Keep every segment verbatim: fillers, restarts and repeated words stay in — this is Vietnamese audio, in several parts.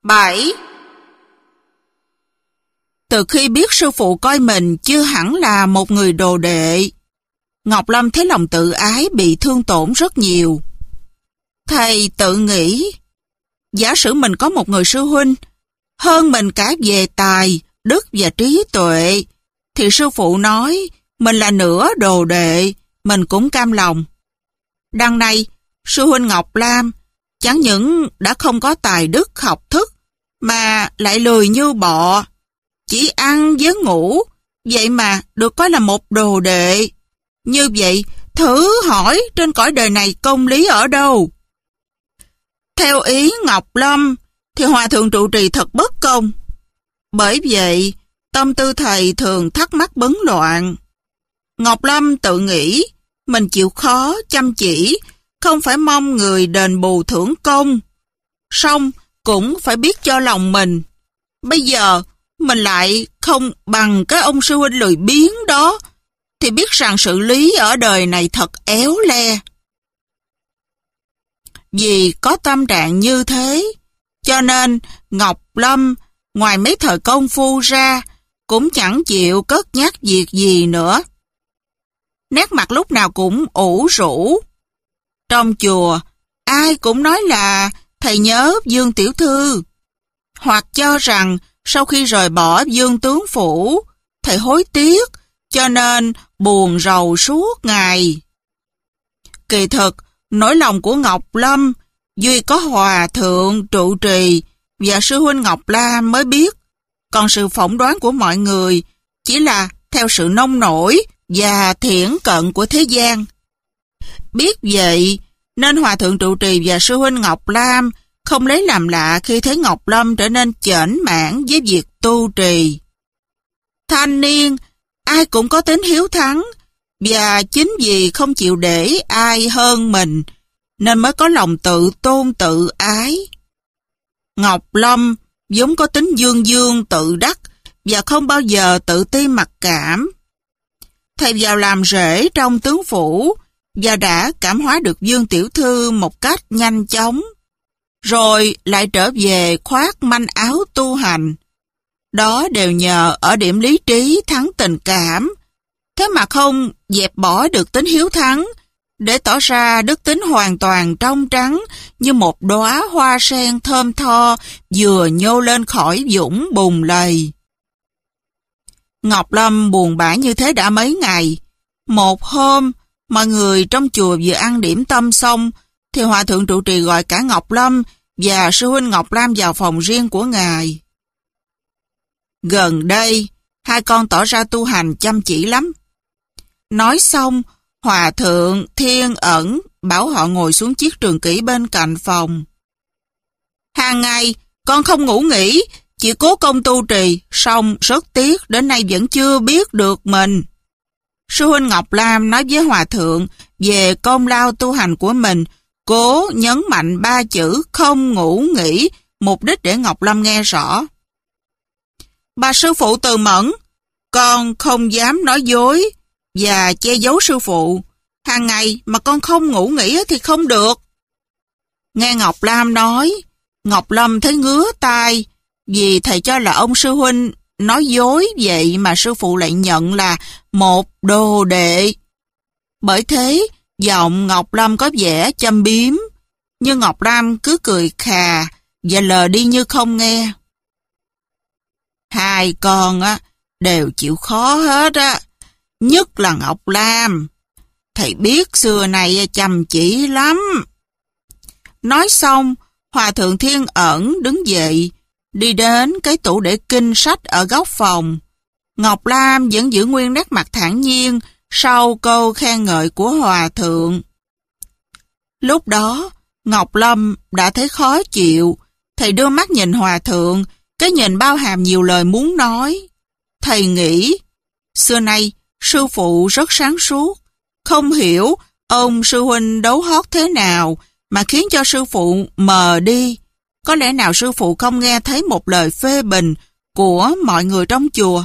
bảy. Từ khi biết sư phụ coi mình chưa hẳn là một người đồ đệ, Ngọc Lâm thấy lòng tự ái bị thương tổn rất nhiều. Thầy tự nghĩ, giả sử mình có một người sư huynh hơn mình cả về tài, đức và trí tuệ, thì sư phụ nói mình là nửa đồ đệ, mình cũng cam lòng. Đằng này, sư huynh Ngọc Lam chẳng những đã không có tài đức học thức, mà lại lười như bọ, chỉ ăn với ngủ, vậy mà được coi là một đồ đệ. Như vậy, thử hỏi trên cõi đời này công lý ở đâu? Theo ý Ngọc Lâm, thì Hòa Thượng trụ trì thật bất công. Bởi vậy, tâm tư thầy thường thắc mắc bấn loạn. Ngọc Lâm tự nghĩ, mình chịu khó, chăm chỉ, không phải mong người đền bù thưởng công. Song cũng phải biết cho lòng mình. Bây giờ, mình lại không bằng cái ông sư huynh lười biếng đó, thì biết rằng sự lý ở đời này thật éo le. Vì có tâm trạng như thế, cho nên Ngọc Lâm, ngoài mấy thời công phu ra, cũng chẳng chịu cất nhắc việc gì nữa. Nét mặt lúc nào cũng ủ rũ. Trong chùa, ai cũng nói là thầy nhớ Dương Tiểu Thư, hoặc cho rằng sau khi rời bỏ Dương Tướng Phủ, thầy hối tiếc, cho nên buồn rầu suốt ngày. Kỳ thực, nỗi lòng của Ngọc Lâm, duy có Hòa Thượng trụ trì và sư huynh Ngọc Lam mới biết, còn sự phỏng đoán của mọi người chỉ là theo sự nông nổi và thiển cận của thế gian. Biết vậy, nên Hòa Thượng trụ trì và sư huynh Ngọc Lam không lấy làm lạ khi thấy Ngọc Lâm trở nên chểnh mãn với việc tu trì. Thanh niên, ai cũng có tính hiếu thắng, và chính vì không chịu để ai hơn mình, nên mới có lòng tự tôn tự ái. Ngọc Lâm vốn có tính dương dương tự đắc, và không bao giờ tự ti mặc cảm. Thầy vào làm rễ trong tướng phủ, và đã cảm hóa được Dương Tiểu Thư một cách nhanh chóng, rồi lại trở về khoác manh áo tu hành. Đó đều nhờ ở điểm lý trí thắng tình cảm, thế mà không dẹp bỏ được tính hiếu thắng, để tỏ ra đức tính hoàn toàn trong trắng như một đóa hoa sen thơm tho vừa nhô lên khỏi vũng bùn lầy. Ngọc Lâm buồn bã như thế đã mấy ngày. Một hôm, mọi người trong chùa vừa ăn điểm tâm xong, thì Hòa Thượng trụ trì gọi cả Ngọc Lâm và sư huynh Ngọc Lam vào phòng riêng của ngài. Gần đây, hai con tỏ ra tu hành chăm chỉ lắm. Nói xong, Hòa Thượng Thiên Ẩn bảo họ ngồi xuống chiếc trường kỷ bên cạnh phòng. Hàng ngày, con không ngủ nghỉ, chỉ cố công tu trì, song rất tiếc đến nay vẫn chưa biết được mình. Sư huynh Ngọc Lam nói với Hòa Thượng về công lao tu hành của mình, cố nhấn mạnh ba chữ không ngủ nghỉ, mục đích để Ngọc Lâm nghe rõ. Bà sư phụ từ mẫn, con không dám nói dối và che giấu sư phụ. Hàng ngày mà con không ngủ nghỉ thì không được. Nghe Ngọc Lam nói, Ngọc Lâm thấy ngứa tai, vì thầy cho là ông sư huynh nói dối, vậy mà sư phụ lại nhận là một đồ đệ. Bởi thế, giọng Ngọc Lâm có vẻ châm biếm, nhưng Ngọc Lam cứ cười khà và lờ đi như không nghe. Hai con á đều chịu khó hết á, nhất là Ngọc Lam. Thầy biết xưa này chăm chỉ lắm. Nói xong, Hòa Thượng Thiên Ẩn đứng dậy, đi đến cái tủ để kinh sách ở góc phòng. Ngọc Lam vẫn giữ nguyên nét mặt thản nhiên sau câu khen ngợi của Hòa Thượng. Lúc đó, Ngọc Lâm đã thấy khó chịu. Thầy đưa mắt nhìn Hòa Thượng, cái nhìn bao hàm nhiều lời muốn nói. Thầy nghĩ, xưa nay sư phụ rất sáng suốt, không hiểu ông sư huynh đấu hót thế nào mà khiến cho sư phụ mờ đi. Có lẽ nào sư phụ không nghe thấy một lời phê bình của mọi người trong chùa?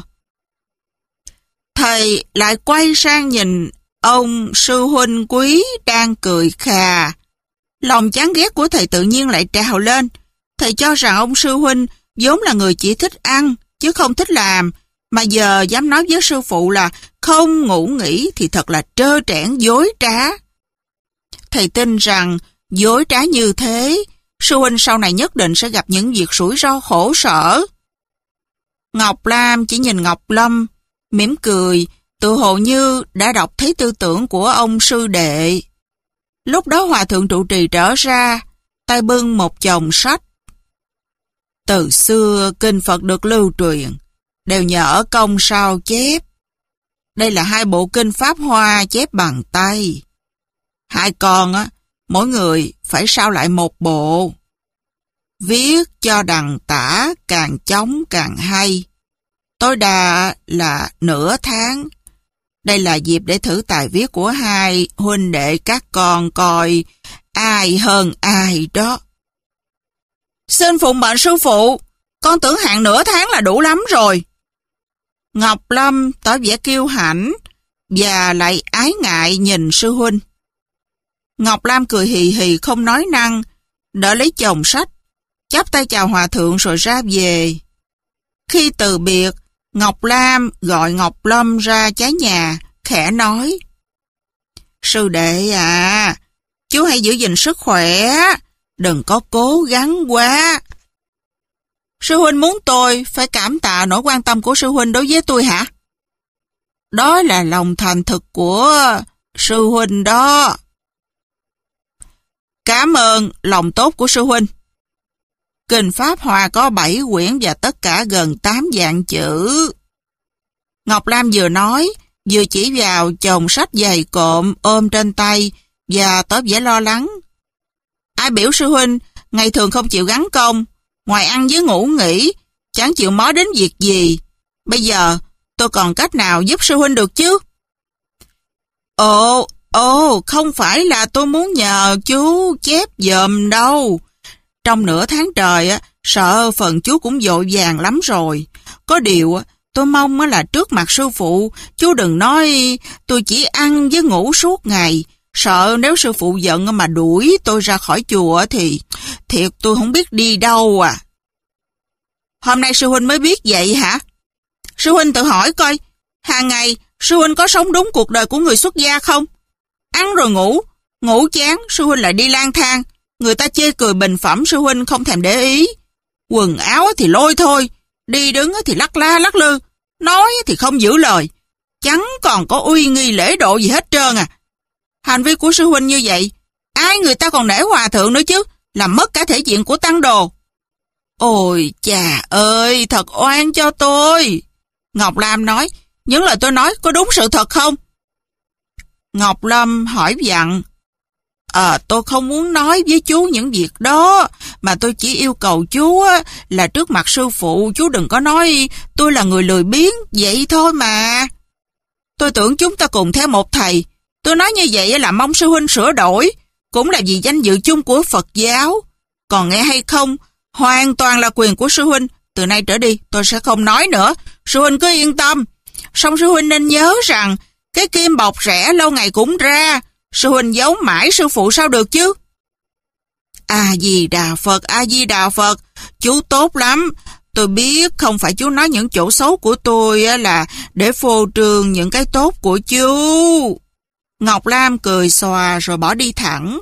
Thầy lại quay sang nhìn ông sư huynh quý đang cười khà. Lòng chán ghét của thầy tự nhiên lại trào lên, Thầy cho rằng ông sư huynh vốn là người chỉ thích ăn, chứ không thích làm, mà giờ dám nói với sư phụ là không ngủ nghỉ thì thật là trơ trẽn dối trá. Thầy tin rằng dối trá như thế, sư huynh sau này nhất định sẽ gặp những việc rủi ro khổ sở. Ngọc Lam chỉ nhìn Ngọc Lâm, mỉm cười, tự hồ như đã đọc thấy tư tưởng của ông sư đệ. Lúc đó hòa thượng trụ trì trở ra, tay bưng một chồng sách. Từ xưa kinh Phật được lưu truyền, đều nhờ công sao chép. Đây là hai bộ kinh Pháp Hoa chép bằng tay. Hai con á, mỗi người phải sao lại một bộ. Viết cho đằng tả càng chóng càng hay. Tối đa là nửa tháng. Đây là dịp để thử tài viết của hai huynh đệ các con coi ai hơn ai đó. Xin phụng mệnh sư phụ, con tưởng hạn nửa tháng là đủ lắm rồi. Ngọc Lâm tỏ vẻ kiêu hãnh và lại ái ngại nhìn sư huynh. Ngọc Lam cười hì hì không nói năng, đỡ lấy chồng sách, chắp tay chào hòa thượng rồi ra về. Khi từ biệt, Ngọc Lam gọi Ngọc Lâm ra trái nhà, khẽ nói: Sư đệ à, chú hãy giữ gìn sức khỏe, đừng có cố gắng quá. Sư huynh muốn tôi phải cảm tạ nỗi quan tâm của sư huynh đối với tôi hả? Đó là lòng thành thực của sư huynh đó. Cảm ơn lòng tốt của sư huynh. Kinh Pháp Hoa có bảy quyển và tất cả gần tám vạn chữ. Ngọc Lam vừa nói, vừa chỉ vào chồng sách dày cộm ôm trên tay và tỏ vẻ lo lắng. Ai biểu sư huynh ngày thường không chịu gắn công, ngoài ăn với ngủ nghỉ, chẳng chịu mó đến việc gì. Bây giờ tôi còn cách nào giúp sư huynh được chứ? Ồ, ồ, không phải là tôi muốn nhờ chú chép giùm đâu. Trong nửa tháng trời, sợ phần chú cũng vội vàng lắm rồi. Có điều, tôi mong là trước mặt sư phụ, chú đừng nói tôi chỉ ăn với ngủ suốt ngày. Sợ nếu sư phụ giận mà đuổi tôi ra khỏi chùa thì thiệt tôi không biết đi đâu à. Hôm nay sư huynh mới biết vậy hả? Sư huynh tự hỏi coi, hàng ngày sư huynh có sống đúng cuộc đời của người xuất gia không? Ăn rồi ngủ, ngủ chán sư huynh lại đi lang thang. Người ta chê cười bình phẩm sư huynh không thèm để ý. Quần áo thì lôi thôi, đi đứng thì lắc la lắc lư, nói thì không giữ lời, chẳng còn có uy nghi lễ độ gì hết trơn à. Hành vi của sư huynh như vậy, ai người ta còn nể hòa thượng nữa chứ, làm mất cả thể diện của tăng đồ. Ôi chà ơi, thật oan cho tôi. Ngọc Lam nói, những lời tôi nói có đúng sự thật không? Ngọc Lâm hỏi vặn. À, tôi không muốn nói với chú những việc đó, mà tôi chỉ yêu cầu chú á, là trước mặt sư phụ chú đừng có nói tôi là người lười biếng, vậy thôi mà. Tôi tưởng chúng ta cùng theo một thầy, tôi nói như vậy là mong sư huynh sửa đổi, cũng là vì danh dự chung của Phật giáo. Còn nghe hay không, hoàn toàn là quyền của sư huynh, từ nay trở đi tôi sẽ không nói nữa, sư huynh cứ yên tâm. Song sư huynh nên nhớ rằng, cái kim bọc rẻ lâu ngày cũng ra, sư huynh giấu mãi sư phụ sao được chứ? A-di-đà Phật, A-di-đà Phật, chú tốt lắm. Tôi biết không phải chú nói những chỗ xấu của tôi là để phô trương những cái tốt của chú. Ngọc Lam cười xòa rồi bỏ đi thẳng.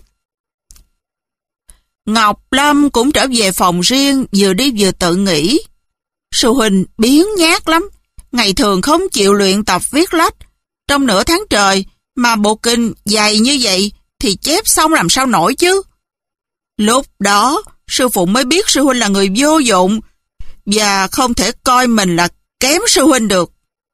Ngọc Lâm cũng trở về phòng riêng, vừa đi vừa tự nghĩ. Sư huynh biếng nhác lắm, ngày thường không chịu luyện tập viết lách. Trong nửa tháng trời mà bộ kinh dày như vậy thì chép xong làm sao nổi chứ. Lúc đó sư phụ mới biết sư huynh là người vô dụng và không thể coi mình là kém sư huynh được.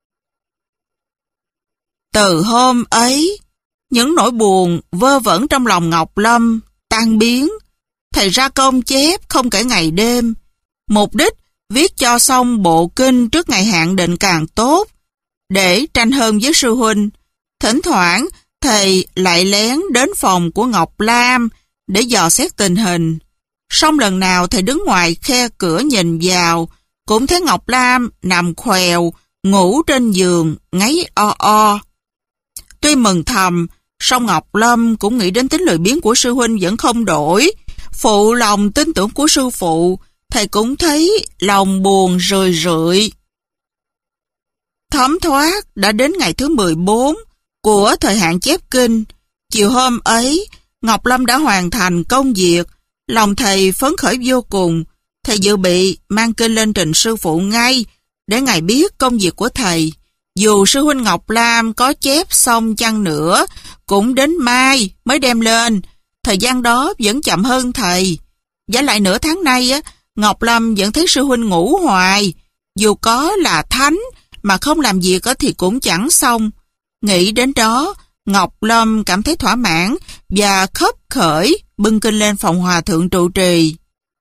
Từ hôm ấy, những nỗi buồn vơ vẩn trong lòng Ngọc Lâm tan biến. Thầy ra công chép không kể ngày đêm, mục đích viết cho xong bộ kinh trước ngày hạn định càng tốt, để tranh hơn với sư huynh. Thỉnh thoảng thầy lại lén đến phòng của Ngọc Lam để dò xét tình hình. Song lần nào thầy đứng ngoài khe cửa nhìn vào, cũng thấy Ngọc Lam nằm khèo, ngủ trên giường, ngáy o o. Tuy mừng thầm, song Ngọc Lâm cũng nghĩ đến tính lười biếng của sư huynh vẫn không đổi, phụ lòng tin tưởng của sư phụ, thầy cũng thấy lòng buồn rười rượi. Thấm thoát đã đến ngày thứ mười bốn của thời hạn chép kinh. Chiều hôm ấy, Ngọc Lâm đã hoàn thành công việc. Lòng thầy phấn khởi vô cùng. Thầy dự bị mang kinh lên trình sư phụ ngay, để ngài biết công việc của thầy. Dù sư huynh Ngọc Lam có chép xong chăng nữa, cũng đến mai mới đem lên. Thời gian đó vẫn chậm hơn thầy. Giả lại nửa tháng nay, á, Ngọc Lâm vẫn thấy sư huynh ngủ hoài. Dù có là thánh, mà không làm việc thì cũng chẳng xong. Nghĩ đến đó, Ngọc Lâm cảm thấy thỏa mãn và khấp khởi bưng kinh lên phòng hòa thượng trụ trì.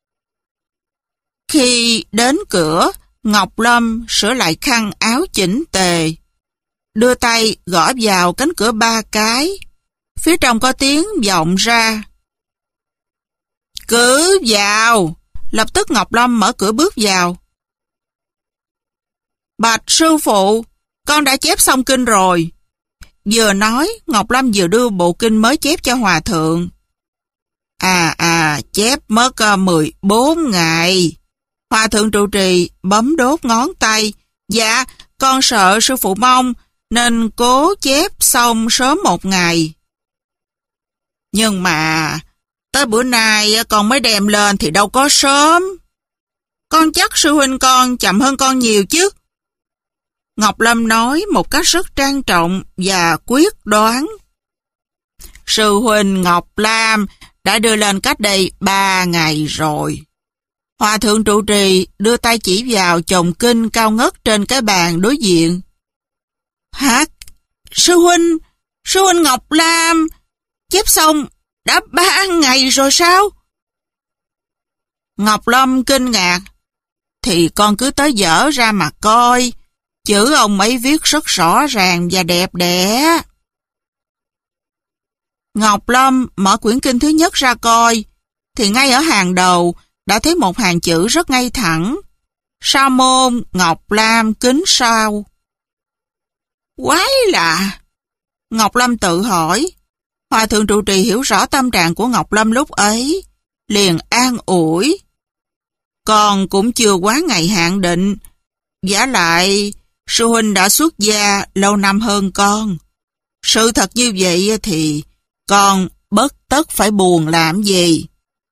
Khi đến cửa, Ngọc Lâm sửa lại khăn áo chỉnh tề, đưa tay gõ vào cánh cửa ba cái. Phía trong có tiếng vọng ra: "Cứ vào." Lập tức Ngọc Lâm mở cửa bước vào. "Bạch sư phụ, con đã chép xong kinh rồi." Vừa nói, Ngọc Lâm vừa đưa bộ kinh mới chép cho hòa thượng. À à, chép mất uh, mười bốn ngày. Hòa thượng trụ trì bấm đốt ngón tay. Dạ, con sợ sư phụ mong, nên cố chép xong sớm một ngày. Nhưng mà, tới bữa nay con mới đem lên thì đâu có sớm. Con chắc sư huynh con chậm hơn con nhiều chứ. Ngọc Lâm nói một cách rất trang trọng và quyết đoán. Sư huynh Ngọc Lam đã đưa lên cách đây ba ngày rồi. Hòa thượng trụ trì đưa tay chỉ vào chồng kinh cao ngất trên cái bàn đối diện. Hả? Sư huynh, sư huynh Ngọc Lam chép xong đã ba ngày rồi sao? Ngọc Lâm kinh ngạc. Thì con cứ tới dở ra mà coi. Chữ ông ấy viết rất rõ ràng và đẹp đẽ. Ngọc Lâm mở quyển kinh thứ nhất ra coi, thì ngay ở hàng đầu đã thấy một hàng chữ rất ngay thẳng: Sa môn Ngọc Lam kính sao. Quái lạ! Ngọc Lâm tự hỏi. Hòa thượng trụ trì hiểu rõ tâm trạng của Ngọc Lâm lúc ấy, liền an ủi. Con cũng chưa quá ngày hạn định, vả lại sư huynh đã xuất gia lâu năm hơn con. Sự thật như vậy thì con bất tất phải buồn làm gì.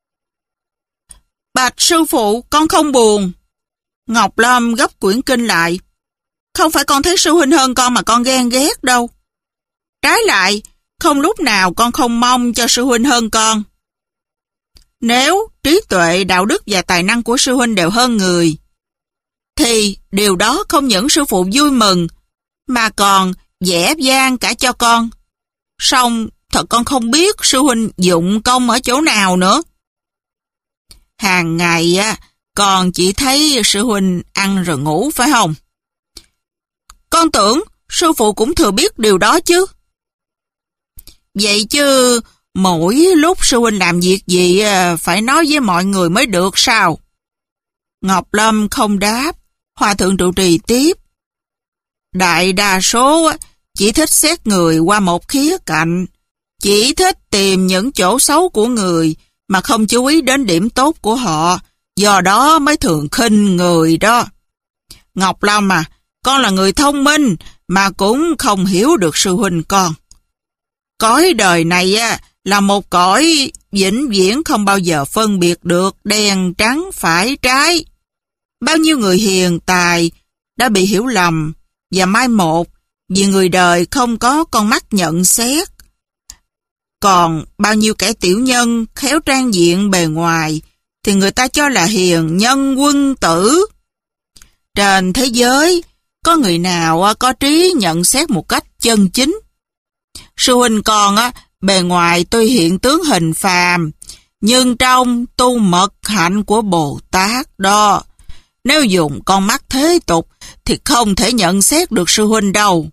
Bạch sư phụ, con không buồn. Ngọc Lâm gấp quyển kinh lại. Không phải con thấy sư huynh hơn con mà con ghen ghét đâu. Trái lại, không lúc nào con không mong cho sư huynh hơn con. Nếu trí tuệ, đạo đức và tài năng của sư huynh đều hơn người, thì điều đó không những sư phụ vui mừng, mà còn dễ dàng cả cho con. Song thật con không biết sư huynh dụng công ở chỗ nào nữa. Hàng ngày á, con chỉ thấy sư huynh ăn rồi ngủ phải không? Con tưởng sư phụ cũng thừa biết điều đó chứ. Vậy chứ mỗi lúc sư huynh làm việc gì phải nói với mọi người mới được sao? Ngọc Lâm không đáp. Hòa thượng trụ trì tiếp. Đại đa số chỉ thích xét người qua một khía cạnh, chỉ thích tìm những chỗ xấu của người mà không chú ý đến điểm tốt của họ, do đó mới thường khinh người đó. Ngọc Lâm à, con là người thông minh mà cũng không hiểu được sư huynh con. Cõi đời này là một cõi vĩnh viễn không bao giờ phân biệt được đen trắng phải trái. Bao nhiêu người hiền tài đã bị hiểu lầm và mai một vì người đời không có con mắt nhận xét. Còn bao nhiêu kẻ tiểu nhân khéo trang diện bề ngoài thì người ta cho là hiền nhân quân tử. Trên thế giới có người nào có trí nhận xét một cách chân chính? Sư huynh con á, bề ngoài tuy hiện tướng hình phàm, nhưng trong tu mật hạnh của Bồ Tát đó. Nếu dùng con mắt thế tục thì không thể nhận xét được sư huynh đâu.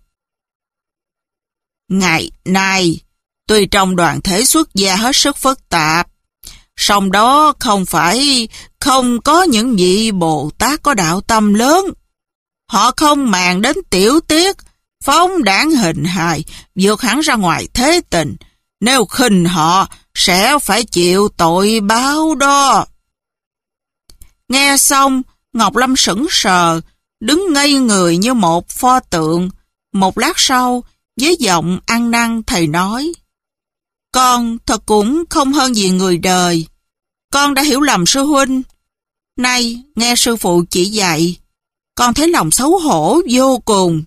Ngày nay, tuy trong đoàn thể xuất gia hết sức phức tạp, song đó không phải không có những vị Bồ Tát có đạo tâm lớn. Họ không màng đến tiểu tiết, phóng đãng hình hài, vượt hẳn ra ngoài thế tình. Nếu khinh họ, sẽ phải chịu tội báo đó. Nghe xong, Ngọc Lâm sững sờ, đứng ngây người như một pho tượng. Một lát sau, với giọng ăn năn thầy nói, con thật cũng không hơn gì người đời. Con đã hiểu lầm sư huynh. Nay, nghe sư phụ chỉ dạy, con thấy lòng xấu hổ vô cùng.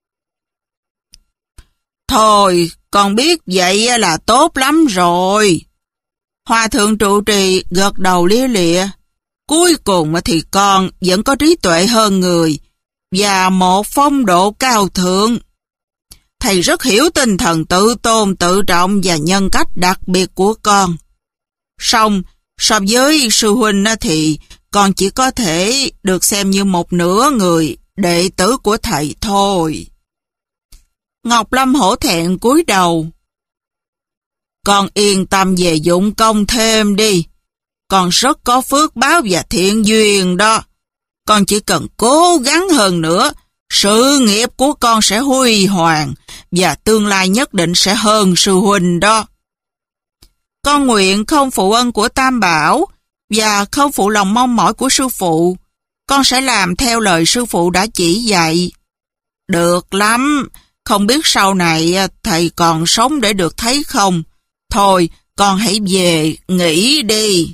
Thôi, con biết vậy là tốt lắm rồi. Hòa thượng trụ trì gật đầu lia lịa. Cuối cùng thì con vẫn có trí tuệ hơn người và một phong độ cao thượng. Thầy rất hiểu tinh thần tự tôn, tự trọng và nhân cách đặc biệt của con. Song, so với sư huynh thì con chỉ có thể được xem như một nửa người đệ tử của thầy thôi. Ngọc Lâm hổ thẹn cúi đầu. Con yên tâm về dụng công thêm đi. Con rất có phước báo và thiện duyên đó. Con chỉ cần cố gắng hơn nữa, sự nghiệp của con sẽ huy hoàng và tương lai nhất định sẽ hơn sư huynh đó. Con nguyện không phụ ân của Tam Bảo và không phụ lòng mong mỏi của sư phụ. Con sẽ làm theo lời sư phụ đã chỉ dạy. Được lắm, không biết sau này thầy còn sống để được thấy không? Thôi, con hãy về nghỉ đi.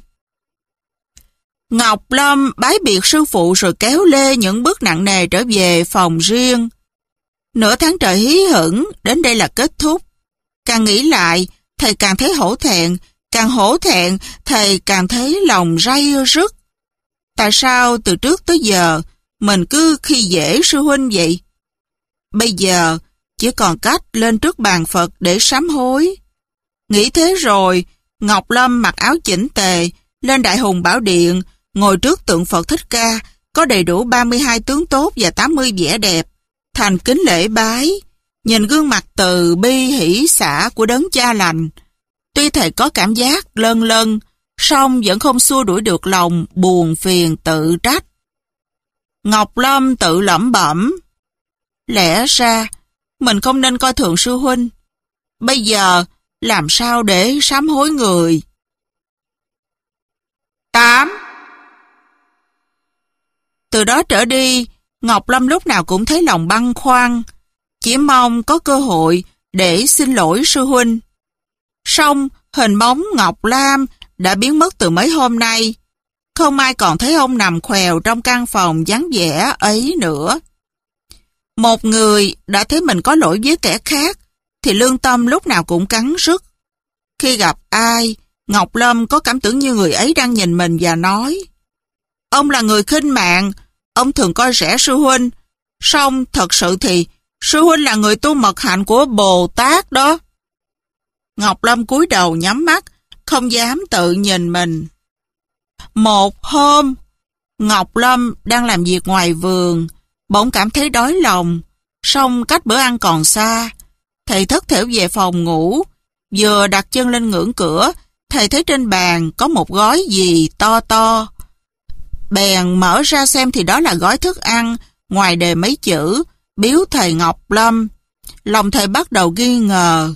Ngọc Lâm bái biệt sư phụ rồi kéo lê những bước nặng nề trở về phòng riêng. Nửa tháng trời hí hửng, đến đây là kết thúc. Càng nghĩ lại, thầy càng thấy hổ thẹn, càng hổ thẹn, thầy càng thấy lòng ray rứt. Tại sao từ trước tới giờ, mình cứ khi dễ sư huynh vậy? Bây giờ, chỉ còn cách lên trước bàn Phật để sám hối. Nghĩ thế rồi, Ngọc Lâm mặc áo chỉnh tề, lên Đại Hùng Bảo Điện, ngồi trước tượng Phật Thích Ca, có đầy đủ ba mươi hai tướng tốt và tám mươi vẻ đẹp, thành kính lễ bái, nhìn gương mặt từ bi hỷ xả của đấng cha lành. Tuy thầy có cảm giác lân lân, song vẫn không xua đuổi được lòng buồn phiền tự trách. Ngọc Lâm tự lẩm bẩm, lẽ ra mình không nên coi thường sư huynh. Bây giờ làm sao để sám hối người? tám. Từ đó trở đi, Ngọc Lâm lúc nào cũng thấy lòng băn khoăn, chỉ mong có cơ hội để xin lỗi sư huynh. Song hình bóng Ngọc Lam đã biến mất từ mấy hôm nay, không ai còn thấy ông nằm khèo trong căn phòng vắng vẻ ấy nữa. Một người đã thấy mình có lỗi với kẻ khác, thì lương tâm lúc nào cũng cắn rứt. Khi gặp ai, Ngọc Lâm có cảm tưởng như người ấy đang nhìn mình và nói, ông là người khinh mạng, ông thường coi rẻ sư huynh, song thật sự thì sư huynh là người tu mật hạnh của Bồ Tát đó. Ngọc Lâm cúi đầu nhắm mắt, không dám tự nhìn mình. Một hôm, Ngọc Lâm đang làm việc ngoài vườn, bỗng cảm thấy đói lòng, song cách bữa ăn còn xa. Thầy thất thểu về phòng ngủ, vừa đặt chân lên ngưỡng cửa, thầy thấy trên bàn có một gói gì to to. Bèn mở ra xem thì đó là gói thức ăn, ngoài đề mấy chữ, biếu thầy Ngọc Lâm. Lòng thầy bắt đầu nghi ngờ.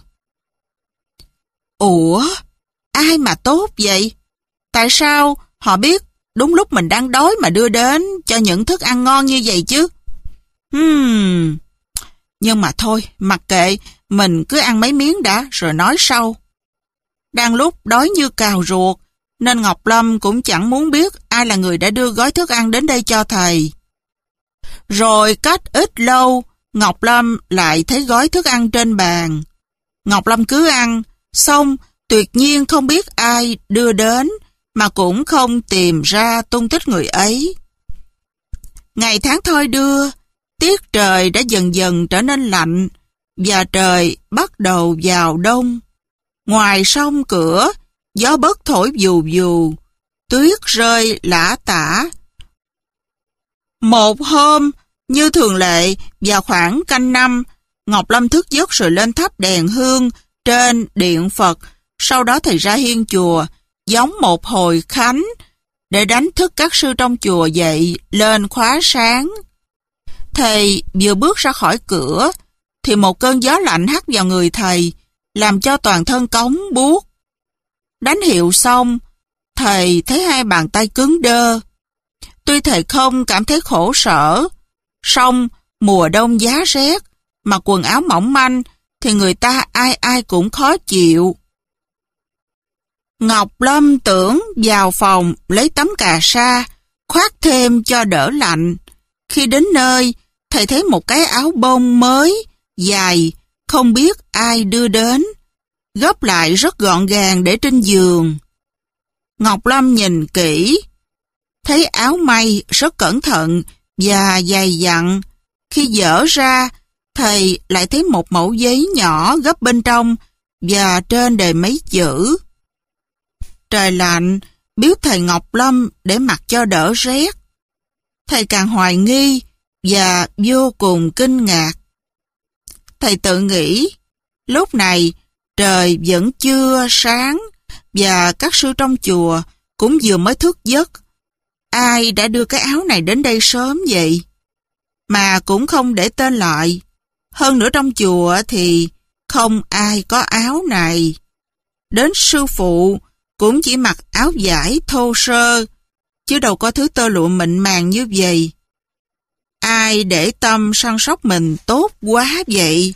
Ủa, ai mà tốt vậy? Tại sao họ biết đúng lúc mình đang đói mà đưa đến cho những thức ăn ngon như vậy chứ? Hmm... Nhưng mà thôi, mặc kệ, mình cứ ăn mấy miếng đã rồi nói sau. Đang lúc đói như cào ruột, nên Ngọc Lâm cũng chẳng muốn biết ai là người đã đưa gói thức ăn đến đây cho thầy. Rồi cách ít lâu, Ngọc Lâm lại thấy gói thức ăn trên bàn. Ngọc Lâm cứ ăn, xong tuyệt nhiên không biết ai đưa đến, mà cũng không tìm ra tung tích người ấy. Ngày tháng thoi đưa, tiết trời đã dần dần trở nên lạnh, và trời bắt đầu vào đông. Ngoài sông cửa, gió bấc thổi vù vù, tuyết rơi lả tả. Một hôm, như thường lệ, vào khoảng canh năm, Ngọc Lâm thức giấc rồi lên thắp đèn hương trên điện Phật, sau đó thầy ra hiên chùa, giống một hồi khánh, để đánh thức các sư trong chùa dậy lên khóa sáng. Thầy vừa bước ra khỏi cửa, thì một cơn gió lạnh hắt vào người thầy, làm cho toàn thân cống buốt. Đánh hiệu xong, thầy thấy hai bàn tay cứng đơ. Tuy thầy không cảm thấy khổ sở, song mùa đông giá rét, mặc quần áo mỏng manh thì người ta ai ai cũng khó chịu. Ngọc Lâm tưởng vào phòng lấy tấm cà sa, khoác thêm cho đỡ lạnh. Khi đến nơi, thầy thấy một cái áo bông mới, dài, không biết ai đưa đến, gấp lại rất gọn gàng để trên giường. Ngọc Lâm nhìn kỹ, thấy áo may rất cẩn thận và dày dặn. Khi dở ra, thầy lại thấy một mẩu giấy nhỏ gấp bên trong và trên đề mấy chữ. Trời lạnh, biếu thầy Ngọc Lâm để mặc cho đỡ rét. Thầy càng hoài nghi và vô cùng kinh ngạc. Thầy tự nghĩ, lúc này trời vẫn chưa sáng và các sư trong chùa cũng vừa mới thức giấc. Ai đã đưa cái áo này đến đây sớm vậy? Mà cũng không để tên lại. Hơn nữa trong chùa thì không ai có áo này. Đến sư phụ cũng chỉ mặc áo vải thô sơ, chứ đâu có thứ tơ lụa mịn màng như vậy. Ai để tâm săn sóc mình tốt quá vậy?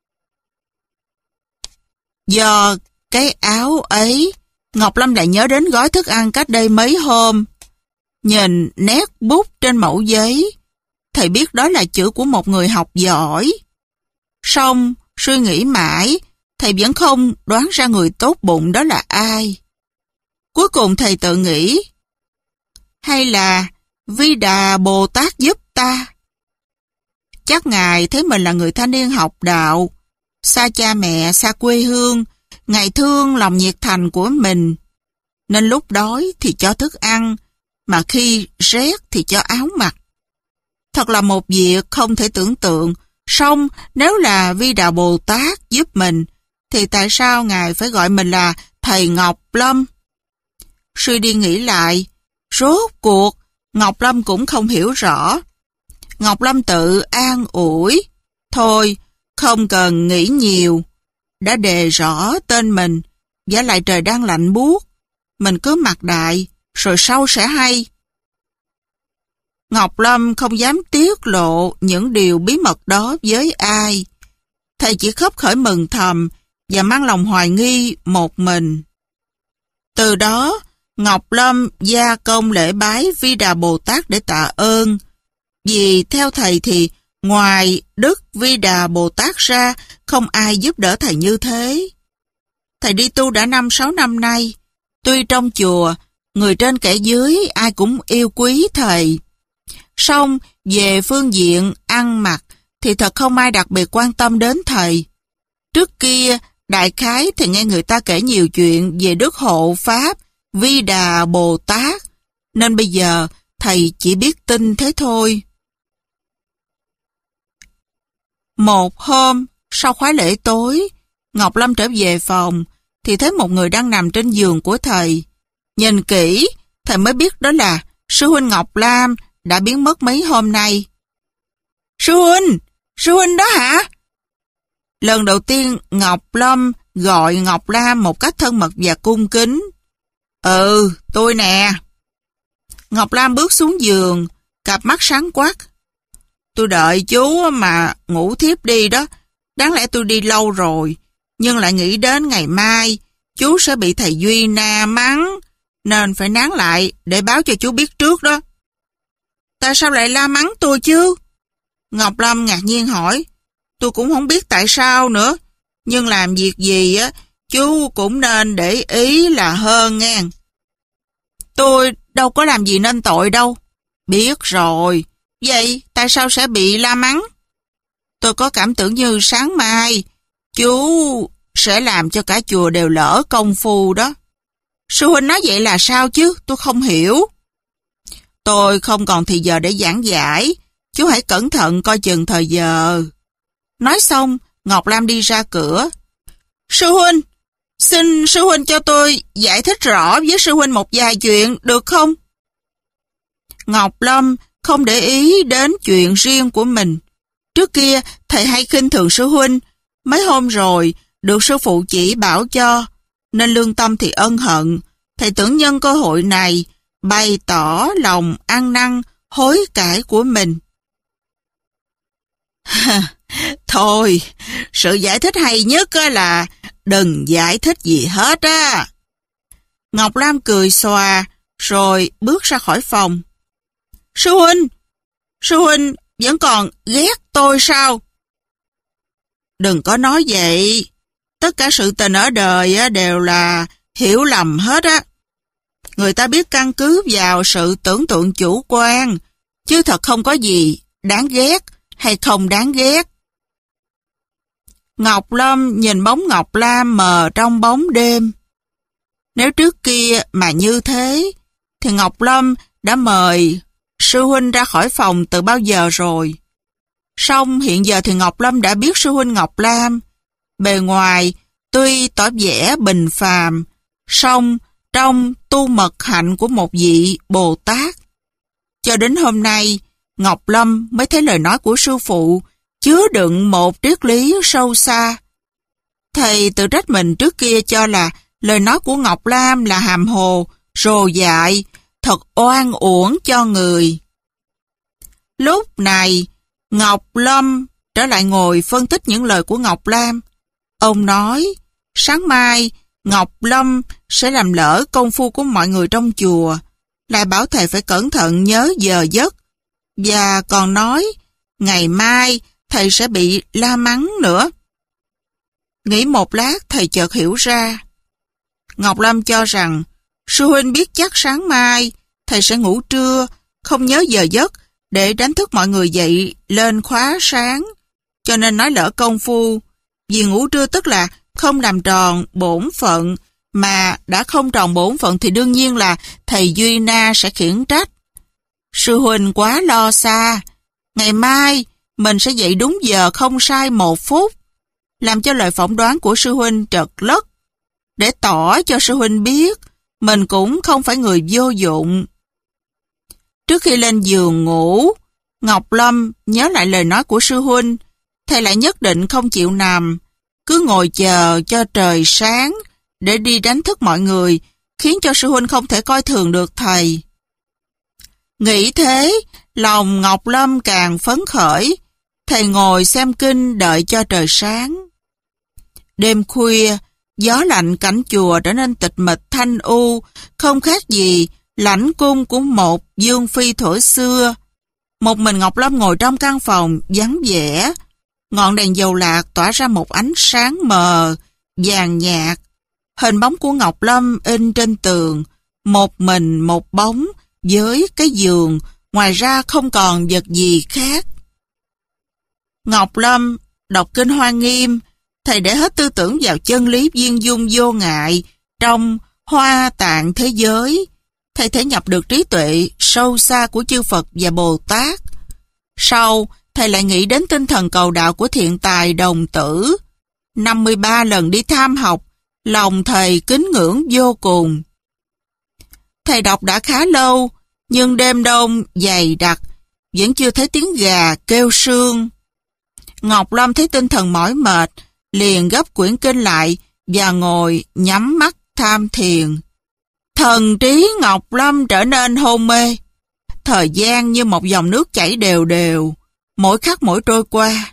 Do cái áo ấy, Ngọc Lâm lại nhớ đến gói thức ăn cách đây mấy hôm. Nhìn nét bút trên mẩu giấy, thầy biết đó là chữ của một người học giỏi. Song suy nghĩ mãi, thầy vẫn không đoán ra người tốt bụng đó là ai. Cuối cùng thầy tự nghĩ, hay là Vi Đà Bồ Tát giúp ta? Chắc Ngài thấy mình là người thanh niên học đạo, xa cha mẹ, xa quê hương, Ngài thương lòng nhiệt thành của mình, nên lúc đói thì cho thức ăn, mà khi rét thì cho áo mặc. Thật là một việc không thể tưởng tượng, song nếu là Vi Đà Bồ Tát giúp mình, thì tại sao Ngài phải gọi mình là thầy Ngọc Lâm? Suy đi nghĩ lại, rốt cuộc Ngọc Lâm cũng không hiểu rõ. Ngọc Lâm tự an ủi, thôi không cần nghĩ nhiều, đã đề rõ tên mình, vả lại trời đang lạnh buốt, mình cứ mặc đại, rồi sau sẽ hay. Ngọc Lâm không dám tiết lộ những điều bí mật đó với ai. Thầy chỉ khấp khởi mừng thầm và mang lòng hoài nghi một mình. Từ đó, Ngọc Lâm gia công lễ bái Vi Đà Bồ Tát để tạ ơn. Vì theo thầy thì ngoài Đức Vi Đà Bồ Tát ra, không ai giúp đỡ thầy như thế. Thầy đi tu đã năm sáu năm nay. Tuy trong chùa, người trên kẻ dưới ai cũng yêu quý thầy. Song về phương diện ăn mặc thì thật không ai đặc biệt quan tâm đến thầy. Trước kia, đại khái thì nghe người ta kể nhiều chuyện về Đức Hộ Pháp Vi Đà Bồ Tát, nên bây giờ thầy chỉ biết tin thế thôi. Một hôm, sau khóa lễ tối, Ngọc Lâm trở về phòng, thì thấy một người đang nằm trên giường của thầy. Nhìn kỹ, thầy mới biết đó là sư huynh Ngọc Lam đã biến mất mấy hôm nay. Sư huynh! Sư huynh đó hả? Lần đầu tiên Ngọc Lâm gọi Ngọc Lam một cách thân mật và cung kính. Ừ, tôi nè. Ngọc Lam bước xuống giường, cặp mắt sáng quắc. Tôi đợi chú mà ngủ thiếp đi đó. Đáng lẽ tôi đi lâu rồi, nhưng lại nghĩ đến ngày mai chú sẽ bị thầy Duy Na mắng, nên phải nán lại để báo cho chú biết trước đó. Tại sao lại la mắng tôi chứ? Ngọc Lâm ngạc nhiên hỏi. Tôi cũng không biết tại sao nữa, nhưng làm việc gì á, chú cũng nên để ý là hơn nghe. Tôi đâu có làm gì nên tội đâu. Biết rồi, vậy tại sao sẽ bị la mắng? Tôi có cảm tưởng như sáng mai, chú sẽ làm cho cả chùa đều lỡ công phu đó. Sư huynh nói vậy là sao chứ? Tôi không hiểu. Tôi không còn thì giờ để giảng giải, chú hãy cẩn thận coi chừng thời giờ. Nói xong, Ngọc Lam đi ra cửa. Sư huynh, xin sư huynh cho tôi giải thích rõ với sư huynh một vài chuyện, được không? Ngọc Lâm không để ý đến chuyện riêng của mình. Trước kia, thầy hay khinh thường sư huynh. Mấy hôm rồi, được sư phụ chỉ bảo cho, nên lương tâm thì ân hận. Thầy tưởng nhân cơ hội này bày tỏ lòng ăn năn hối cải của mình. Thôi, sự giải thích hay nhất là đừng giải thích gì hết á. Ngọc Lam cười xòa rồi bước ra khỏi phòng. Sư huynh, sư huynh vẫn còn ghét tôi sao? Đừng có nói vậy. Tất cả sự tình ở đời đều là hiểu lầm hết á. Người ta biết căn cứ vào sự tưởng tượng chủ quan, chứ thật không có gì đáng ghét hay không đáng ghét. Ngọc Lâm nhìn bóng Ngọc Lam mờ trong bóng đêm. Nếu trước kia mà như thế, thì Ngọc Lâm đã mời sư huynh ra khỏi phòng từ bao giờ rồi. Song hiện giờ thì Ngọc Lâm đã biết sư huynh Ngọc Lam. Bề ngoài tuy tỏ vẻ bình phàm, song trong tu mật hạnh của một vị Bồ Tát. Cho đến hôm nay, Ngọc Lâm mới thấy lời nói của sư phụ chứa đựng một triết lý sâu xa. Thầy tự trách mình trước kia cho là lời nói của Ngọc Lam là hàm hồ, rồ dại, thật oan uổng cho người. Lúc này, Ngọc Lâm trở lại ngồi phân tích những lời của Ngọc Lam. Ông nói, sáng mai Ngọc Lâm sẽ làm lỡ công phu của mọi người trong chùa, lại bảo thầy phải cẩn thận nhớ giờ giấc, và còn nói ngày mai thầy sẽ bị la mắng nữa. Nghĩ một lát thầy chợt hiểu ra. Ngọc Lâm cho rằng sư huynh biết chắc sáng mai thầy sẽ ngủ trưa, không nhớ giờ giấc để đánh thức mọi người dậy lên khóa sáng, cho nên nói lỡ công phu. Vì ngủ trưa tức là không làm tròn bổn phận, mà đã không tròn bổn phận thì đương nhiên là thầy Duy Na sẽ khiển trách. Sư huynh quá lo xa, ngày mai mình sẽ dậy đúng giờ không sai một phút, làm cho lời phỏng đoán của sư huynh trật lất, để tỏ cho sư huynh biết mình cũng không phải người vô dụng. Trước khi lên giường ngủ, Ngọc Lâm nhớ lại lời nói của sư huynh, thầy lại nhất định không chịu nằm, cứ ngồi chờ cho trời sáng để đi đánh thức mọi người, khiến cho sư huynh không thể coi thường được thầy. Nghĩ thế, lòng Ngọc Lâm càng phấn khởi, thầy ngồi xem kinh đợi cho trời sáng. Đêm khuya, gió lạnh cảnh chùa trở nên tịch mịch thanh u, không khác gì lãnh cung của một dương phi thuở xưa. Một mình Ngọc Lâm ngồi trong căn phòng vắng vẻ, ngọn đèn dầu lạc tỏa ra một ánh sáng mờ, vàng nhạt. Hình bóng của Ngọc Lâm in trên tường, một mình một bóng với cái giường, ngoài ra không còn vật gì khác. Ngọc Lâm đọc kinh Hoa Nghiêm, thầy để hết tư tưởng vào chân lý viên dung vô ngại trong hoa tạng thế giới. Thầy thể nhập được trí tuệ sâu xa của chư Phật và Bồ Tát. Sau, thầy lại nghĩ đến tinh thần cầu đạo của thiện tài đồng tử. năm mươi ba lần đi tham học, lòng thầy kính ngưỡng vô cùng. Thầy đọc đã khá lâu, nhưng đêm đông dày đặc, vẫn chưa thấy tiếng gà kêu sương. Ngọc Lâm thấy tinh thần mỏi mệt, liền gấp quyển kinh lại và ngồi nhắm mắt tham thiền. Thần trí Ngọc Lâm trở nên hôn mê. Thời gian như một dòng nước chảy đều đều, mỗi khắc mỗi trôi qua.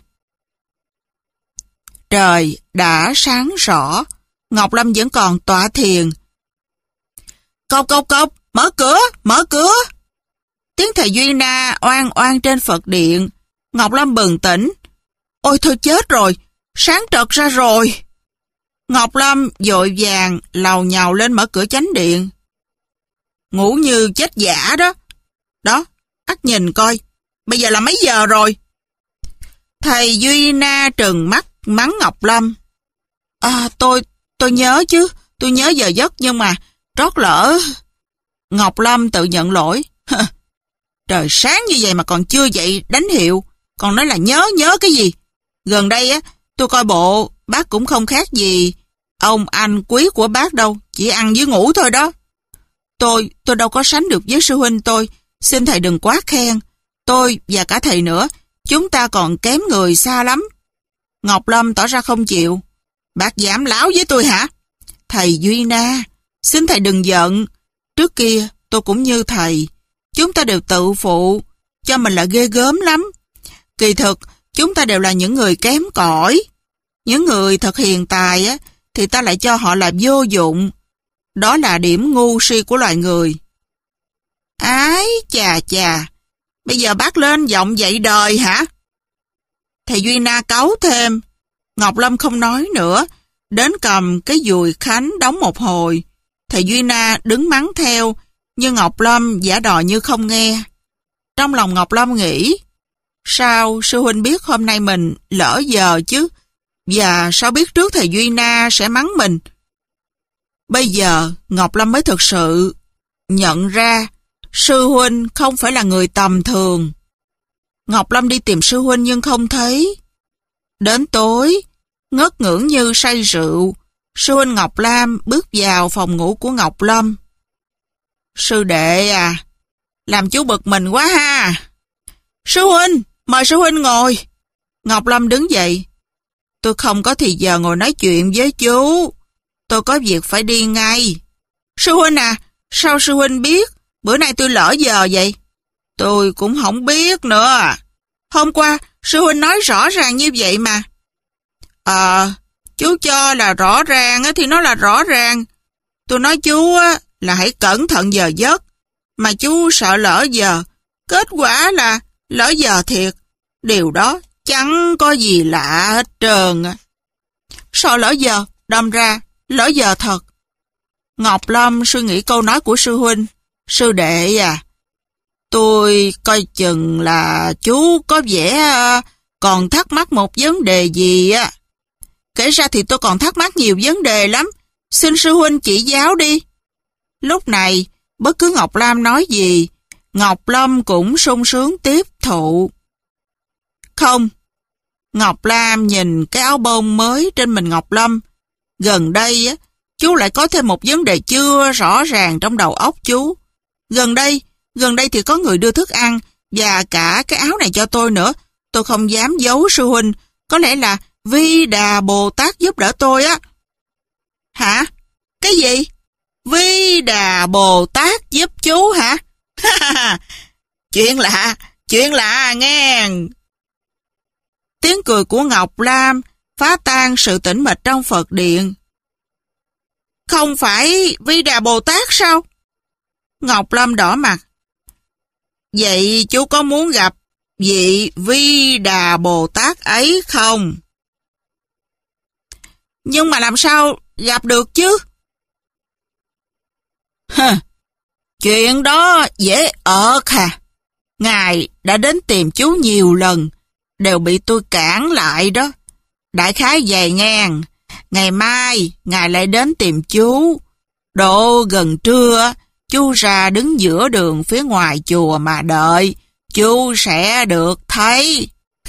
Trời đã sáng rõ, Ngọc Lâm vẫn còn tọa thiền. Cộc cộc cộc, mở cửa, mở cửa. Tiếng thầy Duy Na oan oan trên Phật điện. Ngọc Lâm bừng tỉnh. Ôi thôi chết rồi, sáng trật ra rồi. Ngọc Lâm vội vàng làu nhàu lên mở cửa chánh điện. Ngủ như chết giả đó. Đó, ắt nhìn coi, bây giờ là mấy giờ rồi? Thầy Duy Na trừng mắt mắng Ngọc Lâm. À, tôi, tôi nhớ chứ, tôi nhớ giờ giấc nhưng mà trót lỡ. Ngọc Lâm tự nhận lỗi. Trời sáng như vậy mà còn chưa dậy đánh hiệu, còn nói là nhớ nhớ cái gì? Gần đây á, tôi coi bộ bác cũng không khác gì ông anh quý của bác đâu, chỉ ăn với ngủ thôi đó. Tôi, tôi đâu có sánh được với sư huynh tôi, xin thầy đừng quá khen. Tôi và cả thầy nữa, chúng ta còn kém người xa lắm. Ngọc Lâm tỏ ra không chịu. Bác dám láo với tôi hả? Thầy Duy Na, xin thầy đừng giận. Trước kia tôi cũng như thầy. Chúng ta đều tự phụ, cho mình là ghê gớm lắm. Kỳ thực, chúng ta đều là những người kém cỏi. Những người thật hiền tài á, thì ta lại cho họ là vô dụng. Đó là điểm ngu si của loài người. Ái chà chà, bây giờ bác lên giọng dạy đời hả? Thầy Duy Na cáu thêm. Ngọc Lâm không nói nữa, đến cầm cái dùi khánh đóng một hồi. Thầy Duy Na đứng mắng theo, nhưng Ngọc Lâm giả đò như không nghe. Trong lòng Ngọc Lâm nghĩ, sao sư huynh biết hôm nay mình lỡ giờ chứ? Và sao biết trước thầy Duy Na sẽ mắng mình? Bây giờ Ngọc Lâm mới thực sự nhận ra sư huynh không phải là người tầm thường. Ngọc Lâm đi tìm sư huynh nhưng không thấy. Đến tối, ngất ngưỡng như say rượu, sư huynh Ngọc Lam bước vào phòng ngủ của Ngọc Lâm. Sư đệ à, làm chú bực mình quá ha. Sư huynh, mời sư huynh ngồi. Ngọc Lâm đứng dậy. Tôi không có thì giờ ngồi nói chuyện với chú. Tôi có việc phải đi ngay. Sư huynh à, sao sư huynh biết bữa nay tôi lỡ giờ vậy? Tôi cũng không biết nữa. Hôm qua sư huynh nói rõ ràng như vậy mà. Ờ, chú cho là rõ ràng thì nó là rõ ràng. Tôi nói chú là hãy cẩn thận giờ giấc. Mà chú sợ lỡ giờ. Kết quả là lỡ giờ thiệt. Điều đó chẳng có gì lạ hết trơn. Sao lỡ giờ? Đâm ra lỡ giờ thật. Ngọc Lâm suy nghĩ câu nói của sư huynh. Sư đệ à, tôi coi chừng là chú có vẻ còn thắc mắc một vấn đề gì á. Kể ra thì tôi còn thắc mắc nhiều vấn đề lắm. Xin sư huynh chỉ giáo đi. Lúc này, bất cứ Ngọc Lam nói gì, Ngọc Lâm cũng sung sướng tiếp thụ. Không. Ngọc Lam nhìn cái áo bông mới trên mình Ngọc Lâm. Gần đây, á, chú lại có thêm một vấn đề chưa rõ ràng trong đầu óc chú. Gần đây, gần đây thì có người đưa thức ăn và cả cái áo này cho tôi nữa. Tôi không dám giấu sư huynh. Có lẽ là Vi Đà Bồ Tát giúp đỡ tôi á. Hả? Cái gì? Vi Đà Bồ Tát giúp chú hả? Chuyện lạ, chuyện lạ nghe. Tiếng cười của Ngọc Lam phá tan sự tĩnh mịch trong Phật điện. Không phải Vi Đà Bồ Tát sao? Ngọc Lâm đỏ mặt. Vậy chú có muốn gặp vị Vi Đà Bồ Tát ấy không? Nhưng mà làm sao gặp được chứ? Hừ, chuyện đó dễ ợt à. Ngài đã đến tìm chú nhiều lần, đều bị tôi cản lại đó. Đại khái vầy ngang, ngày mai Ngài lại đến tìm chú. Độ gần trưa, chú ra đứng giữa đường phía ngoài chùa mà đợi, chú sẽ được thấy.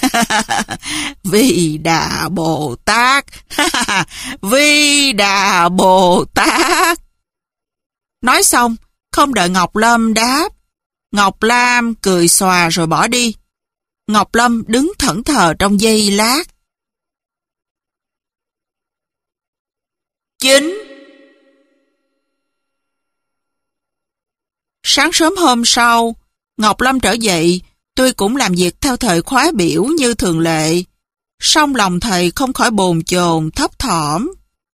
Vi Đà Bồ Tát, Vi Đà Bồ Tát. Nói xong, không đợi Ngọc Lâm đáp, Ngọc Lam cười xòa rồi bỏ đi. Ngọc Lâm đứng thẫn thờ trong giây lát. Chín. Sáng sớm hôm sau, Ngọc Lâm trở dậy, tuy cũng làm việc theo thời khóa biểu như thường lệ, song lòng thầy không khỏi bồn chồn thấp thỏm.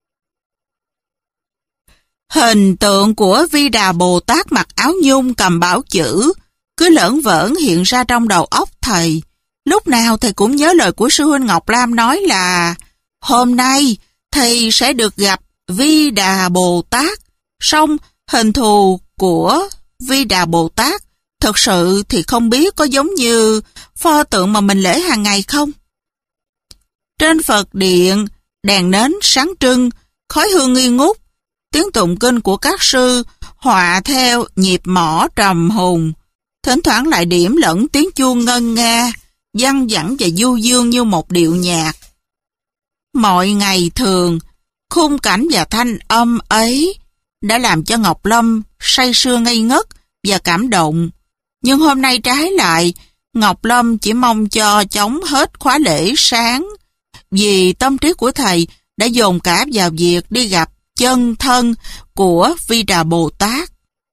Hình tượng của Vi Đà Bồ Tát mặc áo nhung cầm bảo chữ cứ lởn vởn hiện ra trong đầu óc thầy. Lúc nào thầy cũng nhớ lời của sư huynh Ngọc Lam nói là hôm nay thầy sẽ được gặp Vi Đà Bồ Tát. Song hình thù của Vi Đà Bồ Tát thật sự thì không biết có giống như pho tượng mà mình lễ hàng ngày không? Trên Phật điện, đèn nến sáng trưng, khói hương nghi ngút, tiếng tụng kinh của các sư họa theo nhịp mõ trầm hùng, thỉnh thoảng lại điểm lẫn tiếng chuông ngân nga, văng vẳng và du dương như một điệu nhạc. Mọi ngày thường, khung cảnh và thanh âm ấy đã làm cho Ngọc Lâm say sưa ngây ngất và cảm động. Nhưng hôm nay trái lại, Ngọc Lâm chỉ mong cho chóng hết khóa lễ sáng, vì tâm trí của thầy đã dồn cả vào việc đi gặp chân thân của Vi Đà Bồ Tát.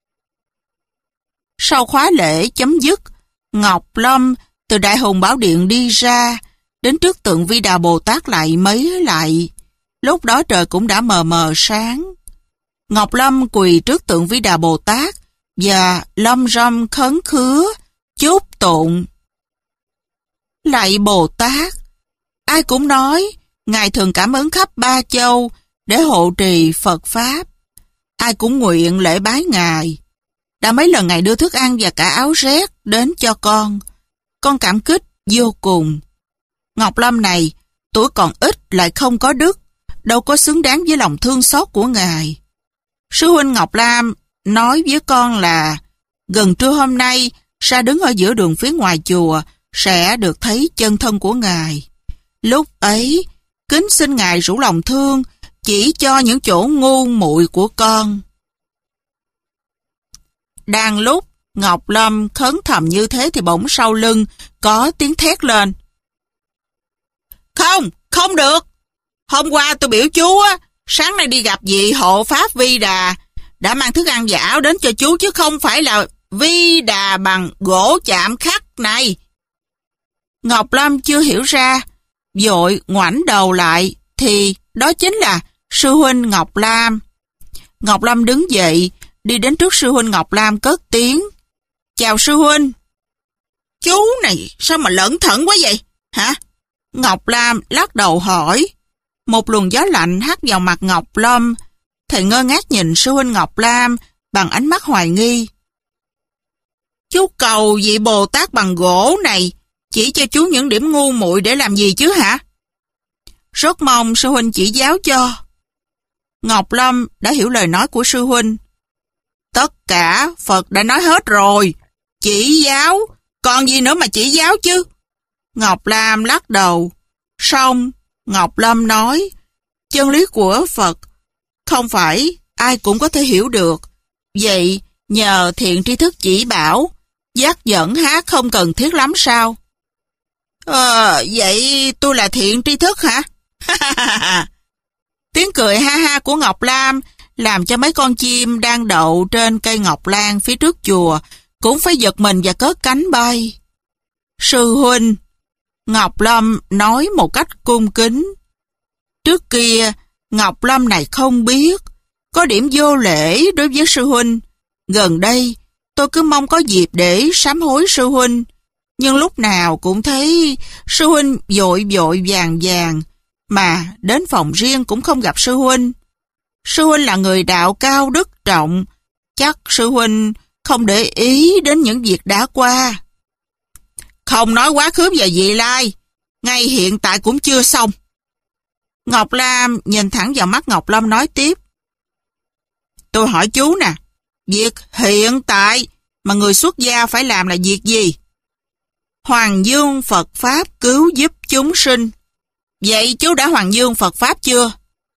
Sau khóa lễ chấm dứt, Ngọc Lâm từ Đại Hùng Bảo Điện đi ra, đến trước tượng Vi Đà Bồ Tát lại mấy lại. Lúc đó trời cũng đã mờ mờ sáng. Ngọc Lâm quỳ trước tượng Vi Đà Bồ Tát và lâm râm khấn khứa, chúc tụng. Lạy Bồ Tát, ai cũng nói Ngài thường cảm ứng khắp ba châu để hộ trì Phật Pháp. Ai cũng nguyện lễ bái Ngài. Đã mấy lần Ngài đưa thức ăn và cả áo rét đến cho con. Con cảm kích vô cùng. Ngọc Lâm này, tuổi còn ít lại không có đức, đâu có xứng đáng với lòng thương xót của Ngài. Sư huynh Ngọc Lam nói với con là gần trưa hôm nay ra đứng ở giữa đường phía ngoài chùa sẽ được thấy chân thân của Ngài. Lúc ấy, kính xin Ngài rủ lòng thương chỉ cho những chỗ ngu muội của con. Đang lúc Ngọc Lâm khấn thầm như thế thì bỗng sau lưng có tiếng thét lên. Không, không được. Hôm qua tôi biểu chú á, sáng nay đi gặp vị hộ pháp Vi Đà, đã mang thức ăn và áo đến cho chú chứ không phải là Vi Đà bằng gỗ chạm khắc này. Ngọc Lâm chưa hiểu ra, vội ngoảnh đầu lại thì đó chính là sư huynh Ngọc Lam. Ngọc Lâm đứng dậy, đi đến trước sư huynh Ngọc Lam cất tiếng. Chào sư huynh. Chú này sao mà lẩn thẩn quá vậy, hả? Ngọc Lam lắc đầu hỏi. Một luồng gió lạnh hắt vào mặt Ngọc Lâm. Thầy ngơ ngác nhìn sư huynh Ngọc Lam bằng ánh mắt hoài nghi. Chú cầu vị Bồ Tát bằng gỗ này chỉ cho chú những điểm ngu muội để làm gì chứ hả? Rất mong sư huynh chỉ giáo cho. Ngọc Lâm đã hiểu lời nói của sư huynh. Tất cả Phật đã nói hết rồi. Chỉ giáo, còn gì nữa mà chỉ giáo chứ? Ngọc Lam lắc đầu. Xong, Ngọc Lâm nói, chân lý của Phật không phải ai cũng có thể hiểu được. Vậy nhờ thiện tri thức chỉ bảo, dắt dẫn há không cần thiết lắm sao? Ờ, vậy tôi là thiện tri thức hả? Tiếng cười ha ha của Ngọc Lam làm cho mấy con chim đang đậu trên cây ngọc lan phía trước chùa cũng phải giật mình và cất cánh bay. Sư huynh, Ngọc Lâm nói một cách cung kính. Trước kia, Ngọc Lâm này không biết, có điểm vô lễ đối với sư huynh. Gần đây, tôi cứ mong có dịp để sám hối sư huynh, nhưng lúc nào cũng thấy sư huynh vội vội vàng vàng, mà đến phòng riêng cũng không gặp sư huynh. Sư huynh là người đạo cao đức trọng, chắc sư huynh không để ý đến những việc đã qua. Không nói quá khứ và vị lai, ngay hiện tại cũng chưa xong. Ngọc Lam nhìn thẳng vào mắt Ngọc Lâm nói tiếp. Tôi hỏi chú nè, việc hiện tại mà người xuất gia phải làm là việc gì? Hoàng dương Phật Pháp cứu giúp chúng sinh. Vậy chú đã hoàng dương Phật Pháp chưa?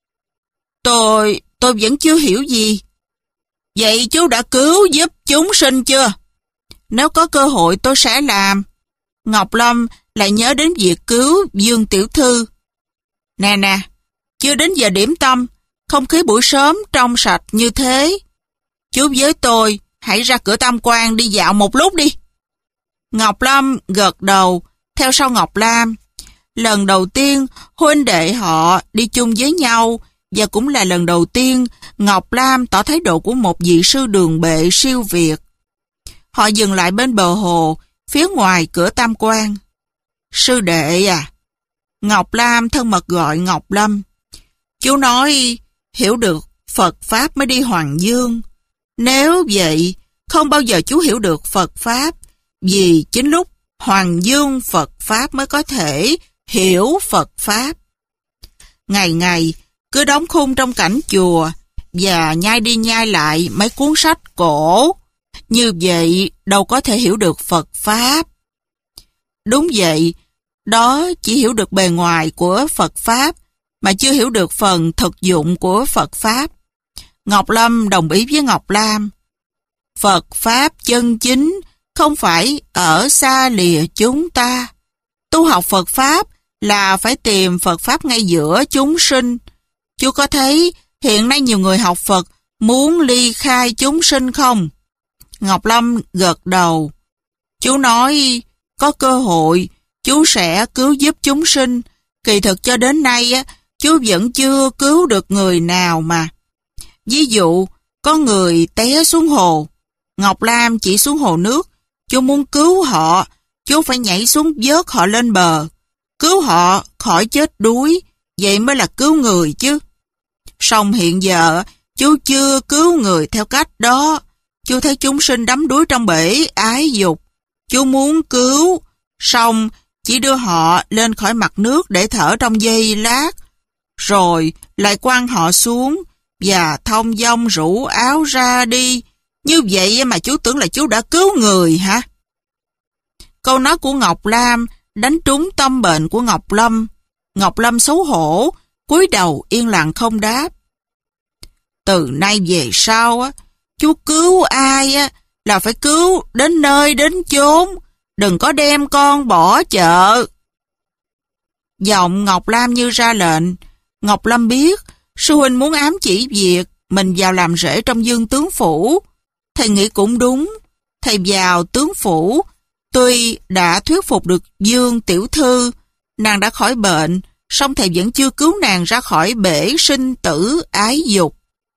Tôi, tôi vẫn chưa hiểu gì. Vậy chú đã cứu giúp chúng sinh chưa? Nếu có cơ hội tôi sẽ làm. Ngọc Lâm lại nhớ đến việc cứu Dương Tiểu Thư. Nè nè, chưa đến giờ điểm tâm, không khí buổi sớm trong sạch như thế. Chú với tôi, hãy ra cửa Tam Quan đi dạo một lúc đi. Ngọc Lâm gật đầu, theo sau Ngọc Lam. Lần đầu tiên huynh đệ họ đi chung với nhau, và cũng là lần đầu tiên Ngọc Lam tỏ thái độ của một vị sư đường bệ siêu việt. Họ dừng lại bên bờ hồ, phía ngoài cửa Tam Quan. Sư đệ à? Ngọc Lam thân mật gọi Ngọc Lâm. Chú nói hiểu được Phật Pháp mới đi Hoàng Dương. Nếu vậy, không bao giờ chú hiểu được Phật Pháp, vì chính lúc Hoàng Dương Phật Pháp mới có thể hiểu Phật Pháp. Ngày ngày cứ đóng khung trong cảnh chùa và nhai đi nhai lại mấy cuốn sách cổ. Như vậy đâu có thể hiểu được Phật Pháp. Đúng vậy, đó chỉ hiểu được bề ngoài của Phật Pháp, mà chưa hiểu được phần thực dụng của Phật Pháp. Ngọc Lâm đồng ý với Ngọc Lam. Phật Pháp chân chính không phải ở xa lìa chúng ta. Tu học Phật Pháp là phải tìm Phật Pháp ngay giữa chúng sinh. Chú có thấy hiện nay nhiều người học Phật muốn ly khai chúng sinh không? Ngọc Lâm gật đầu. Chú nói có cơ hội chú sẽ cứu giúp chúng sinh. Kỳ thực cho đến nay á, chú vẫn chưa cứu được người nào mà. Ví dụ, có người té xuống hồ. Ngọc Lam chỉ xuống hồ nước. Chú muốn cứu họ, chú phải nhảy xuống vớt họ lên bờ. Cứu họ khỏi chết đuối, vậy mới là cứu người chứ. Song hiện giờ, chú chưa cứu người theo cách đó. Chú thấy chúng sinh đắm đuối trong bể ái dục. Chú muốn cứu, song chỉ đưa họ lên khỏi mặt nước để thở trong giây lát, rồi lại quăng họ xuống và thông dong rủ áo ra đi. Như vậy mà chú tưởng là chú đã cứu người hả? Câu nói của Ngọc Lam đánh trúng tâm bệnh của Ngọc Lâm. Ngọc Lâm xấu hổ, cúi đầu yên lặng không đáp. Từ nay về sau á, chú cứu ai á là phải cứu đến nơi đến chốn, đừng có đem con bỏ chợ. Giọng Ngọc Lam như ra lệnh. Ngọc Lâm biết sư huynh muốn ám chỉ việc mình vào làm rể trong Dương tướng phủ. Thầy nghĩ cũng đúng. Thầy vào tướng phủ, tuy đã thuyết phục được Dương tiểu thư, nàng đã khỏi bệnh, song thầy vẫn chưa cứu nàng ra khỏi bể sinh tử ái dục.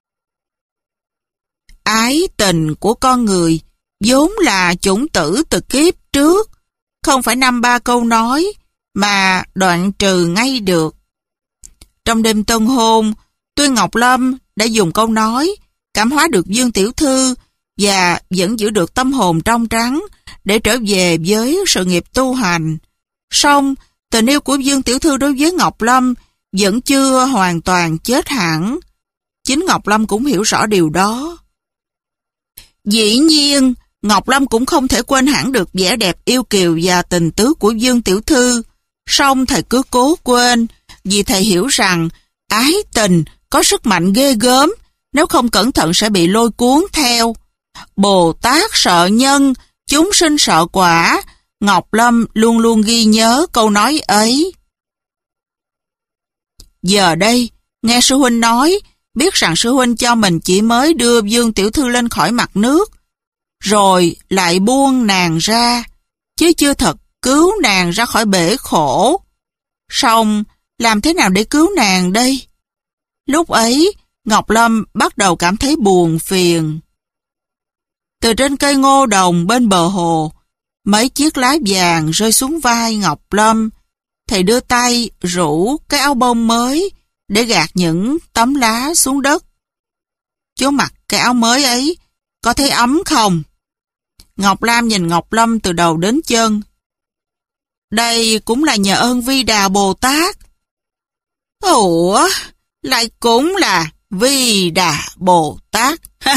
Ái tình của con người vốn là chủng tử từ kiếp trước, không phải năm ba câu nói mà đoạn trừ ngay được. Trong đêm tân hôn, tuy Ngọc Lâm đã dùng câu nói cảm hóa được Dương tiểu thư và vẫn giữ được tâm hồn trong trắng để trở về với sự nghiệp tu hành, song tình yêu của Dương tiểu thư đối với Ngọc Lâm vẫn chưa hoàn toàn chết hẳn. Chính Ngọc Lâm cũng hiểu rõ điều đó. Dĩ nhiên, Ngọc Lâm cũng không thể quên hẳn được vẻ đẹp yêu kiều và tình tứ của Dương tiểu thư, song thầy cứ cố quên, vì thầy hiểu rằng ái tình có sức mạnh ghê gớm, nếu không cẩn thận sẽ bị lôi cuốn theo. Bồ Tát sợ nhân, chúng sinh sợ quả. Ngọc Lâm luôn luôn ghi nhớ câu nói ấy. Giờ đây, nghe sư huynh nói, biết rằng sư huynh cho mình chỉ mới đưa Dương tiểu thư lên khỏi mặt nước, rồi lại buông nàng ra, chứ chưa thật cứu nàng ra khỏi bể khổ. Song làm thế nào để cứu nàng đây? Lúc ấy, Ngọc Lâm bắt đầu cảm thấy buồn phiền. Từ trên cây ngô đồng bên bờ hồ, mấy chiếc lá vàng rơi xuống vai Ngọc Lâm. Thầy đưa tay rủ cái áo bông mới để gạt những tấm lá xuống đất. Chú mặc cái áo mới ấy, có thấy ấm không? Ngọc Lam nhìn Ngọc Lâm từ đầu đến chân. Đây cũng là nhờ ơn Vi Đà Bồ Tát. Ủa, lại cũng là Vi Đà Bồ Tát.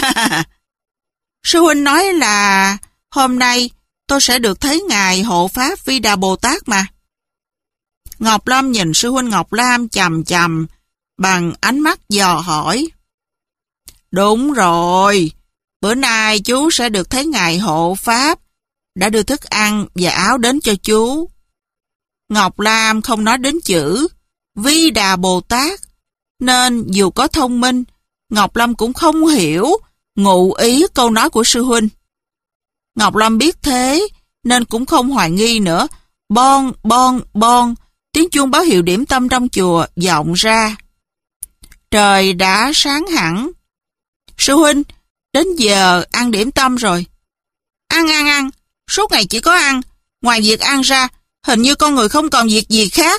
Sư huynh nói là hôm nay tôi sẽ được thấy Ngài hộ pháp Vi Đà Bồ Tát mà. Ngọc Lâm nhìn sư huynh Ngọc Lam chằm chằm bằng ánh mắt dò hỏi. Đúng rồi, bữa nay chú sẽ được thấy Ngài hộ pháp, đã đưa thức ăn và áo đến cho chú. Ngọc Lam không nói đến chữ Vi Đà Bồ Tát, nên dù có thông minh, Ngọc Lâm cũng không hiểu ngụ ý câu nói của sư huynh. Ngọc Lâm biết thế, nên cũng không hoài nghi nữa. Bon, bon, bon, tiếng chuông báo hiệu điểm tâm trong chùa vọng ra. Trời đã sáng hẳn. Sư huynh, đến giờ ăn điểm tâm rồi. Ăn, ăn, ăn, suốt ngày chỉ có ăn. Ngoài việc ăn ra, hình như con người không còn việc gì khác.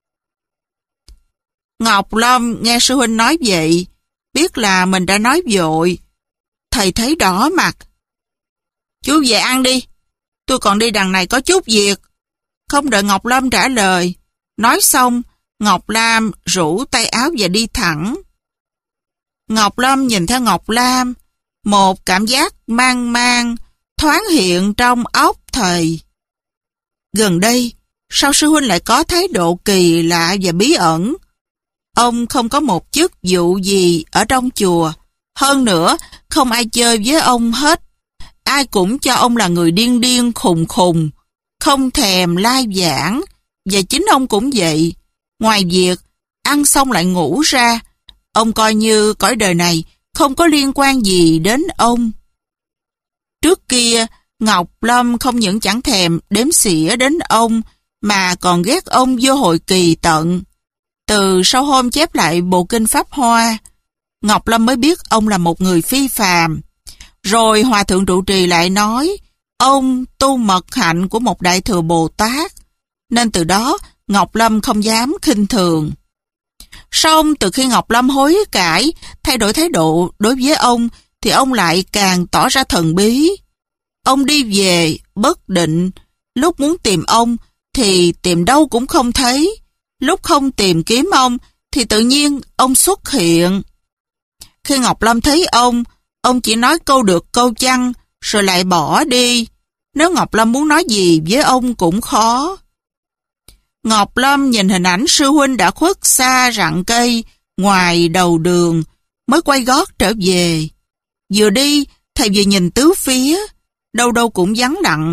Ngọc Lâm nghe sư huynh nói vậy, biết là mình đã nói vội. Thầy thấy đỏ mặt. Chú về ăn đi, tôi còn đi đằng này có chút việc. Không đợi Ngọc Lâm trả lời, nói xong, Ngọc Lam rủ tay áo và đi thẳng. Ngọc Lâm nhìn theo Ngọc Lam, một cảm giác mang mang thoáng hiện trong óc thầy. Gần đây, sao sư huynh lại có thái độ kỳ lạ và bí ẩn? Ông không có một chức vụ gì ở trong chùa. Hơn nữa, không ai chơi với ông hết. Ai cũng cho ông là người điên điên khùng khùng, không thèm lai giảng. Và chính ông cũng vậy. Ngoài việc ăn xong lại ngủ ra, Ông coi như cõi đời này không có liên quan gì đến ông. Trước kia, Ngọc Lâm không những chẳng thèm đếm xỉa đến ông, mà còn ghét ông vô hội kỳ tận. Từ sau hôm chép lại bộ kinh Pháp Hoa, Ngọc Lâm mới biết ông là một người phi phàm. Rồi Hòa Thượng trụ trì lại nói, ông tu mật hạnh của một Đại Thừa Bồ Tát, nên từ đó Ngọc Lâm không dám khinh thường. Song từ khi Ngọc Lâm hối cải, thay đổi thái độ đối với ông, thì ông lại càng tỏ ra thần bí. Ông đi về, bất định, lúc muốn tìm ông thì tìm đâu cũng không thấy, lúc không tìm kiếm ông thì tự nhiên ông xuất hiện. Khi Ngọc Lâm thấy ông, ông chỉ nói câu được câu chăng, rồi lại bỏ đi. Nếu Ngọc Lâm muốn nói gì với ông cũng khó. Ngọc Lâm nhìn hình ảnh sư huynh đã khuất xa rặng cây ngoài đầu đường, mới quay gót trở về. Vừa đi, thầy vừa nhìn tứ phía, đâu đâu cũng vắng lặng.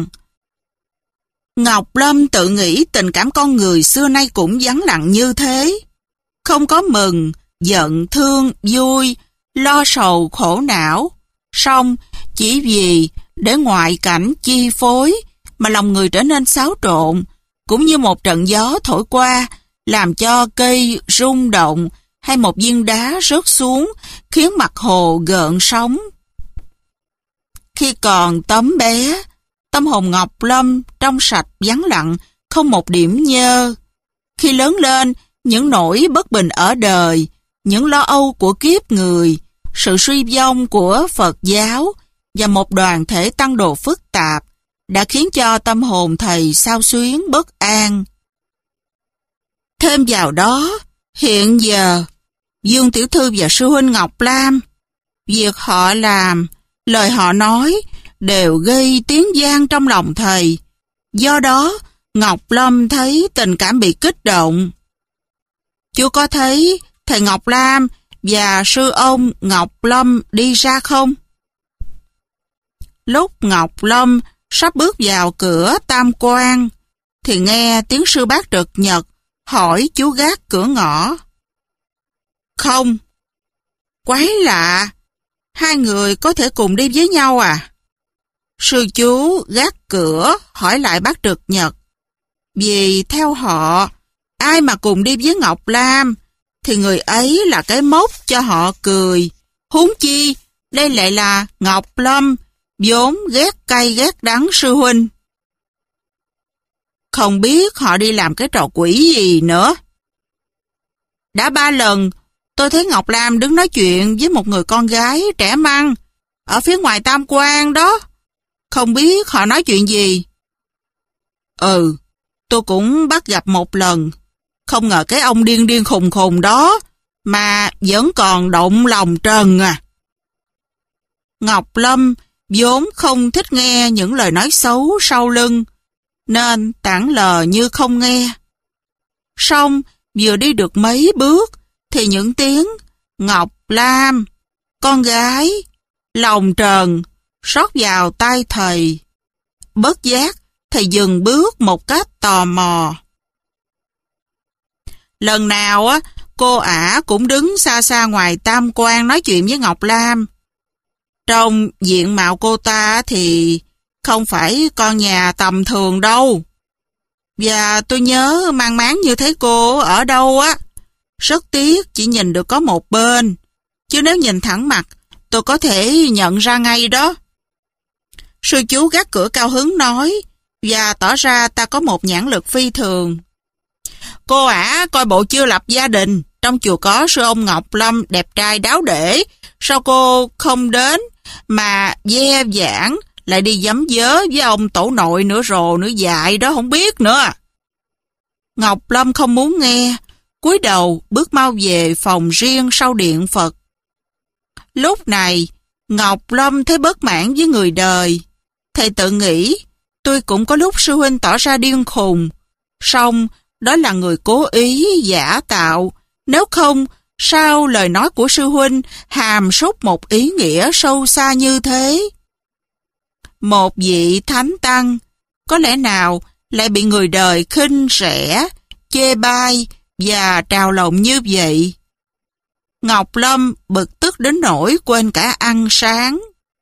Ngọc Lâm tự nghĩ tình cảm con người xưa nay cũng vắng lặng như thế. Không có mừng, giận, thương, vui, lo sầu, khổ não. Song chỉ vì để ngoại cảnh chi phối mà lòng người trở nên xáo trộn, cũng như một trận gió thổi qua, làm cho cây rung động, hay một viên đá rớt xuống, khiến mặt hồ gợn sóng. Khi còn tấm bé, tâm hồn Ngọc Lâm trong sạch vắng lặng, không một điểm nhơ. Khi lớn lên, những nỗi bất bình ở đời, những lo âu của kiếp người, sự suy vong của Phật giáo và một đoàn thể tăng đồ phức tạp đã khiến cho tâm hồn thầy xao xuyến bất an. Thêm vào đó, hiện giờ, Dương Tiểu Thư và sư huynh Ngọc Lam, việc họ làm, lời họ nói đều gây tiếng vang trong lòng thầy. Do đó, Ngọc Lâm thấy tình cảm bị kích động. Chú có thấy thầy Ngọc Lam và sư ông Ngọc Lâm đi ra không? Lúc Ngọc Lâm sắp bước vào cửa tam quan, thì nghe tiếng sư bác Trực Nhật hỏi chú gác cửa ngõ. Không. Quái lạ, hai người có thể cùng đi với nhau à? Sư chú gác cửa hỏi lại bác Trực Nhật. Vì theo họ, ai mà cùng đi với Ngọc Lam, thì người ấy là cái mốc cho họ cười. Huống chi, đây lại là Ngọc Lâm, vốn ghét cay ghét đắng sư huynh. Không biết họ đi làm cái trò quỷ gì nữa. Đã ba lần, tôi thấy Ngọc Lam đứng nói chuyện với một người con gái trẻ măng, ở phía ngoài tam quan đó. Không biết họ nói chuyện gì. Ừ, tôi cũng bắt gặp một lần. Không ngờ cái ông điên điên khùng khùng đó mà vẫn còn động lòng trần à. Ngọc Lâm vốn không thích nghe những lời nói xấu sau lưng, nên tản lờ như không nghe. Song vừa đi được mấy bước, thì những tiếng Ngọc Lam, con gái, lòng trần rót vào tai thầy. Bất giác, thầy dừng bước một cách tò mò. Lần nào á, cô ả cũng đứng xa xa ngoài tam quan nói chuyện với Ngọc Lam. Trong diện mạo cô ta thì không phải con nhà tầm thường đâu. Và tôi nhớ mang máng như thấy cô ở đâu á. Rất tiếc chỉ nhìn được có một bên, chứ nếu nhìn thẳng mặt, tôi có thể nhận ra ngay đó. Sư chú gác cửa cao hứng nói, và tỏ ra ta có một nhãn lực phi thường. Cô ả coi bộ chưa lập gia đình, trong chùa có sư ông Ngọc Lâm đẹp trai đáo để, sao cô không đến mà ve vãn lại đi giấm vớ với ông tổ nội nữa rồ nữa dại đó không biết nữa. Ngọc Lâm không muốn nghe, cúi đầu bước mau về phòng riêng sau điện Phật. Lúc này, Ngọc Lâm thấy bất mãn với người đời. Thầy tự nghĩ, tôi cũng có lúc sư huynh tỏ ra điên khùng, song đó là người cố ý giả tạo, nếu không, sao lời nói của sư huynh hàm súc một ý nghĩa sâu xa như thế? Một vị thánh tăng, có lẽ nào lại bị người đời khinh rẻ, chê bai và trào lộng như vậy? Ngọc Lâm bực tức đến nỗi quên cả ăn sáng.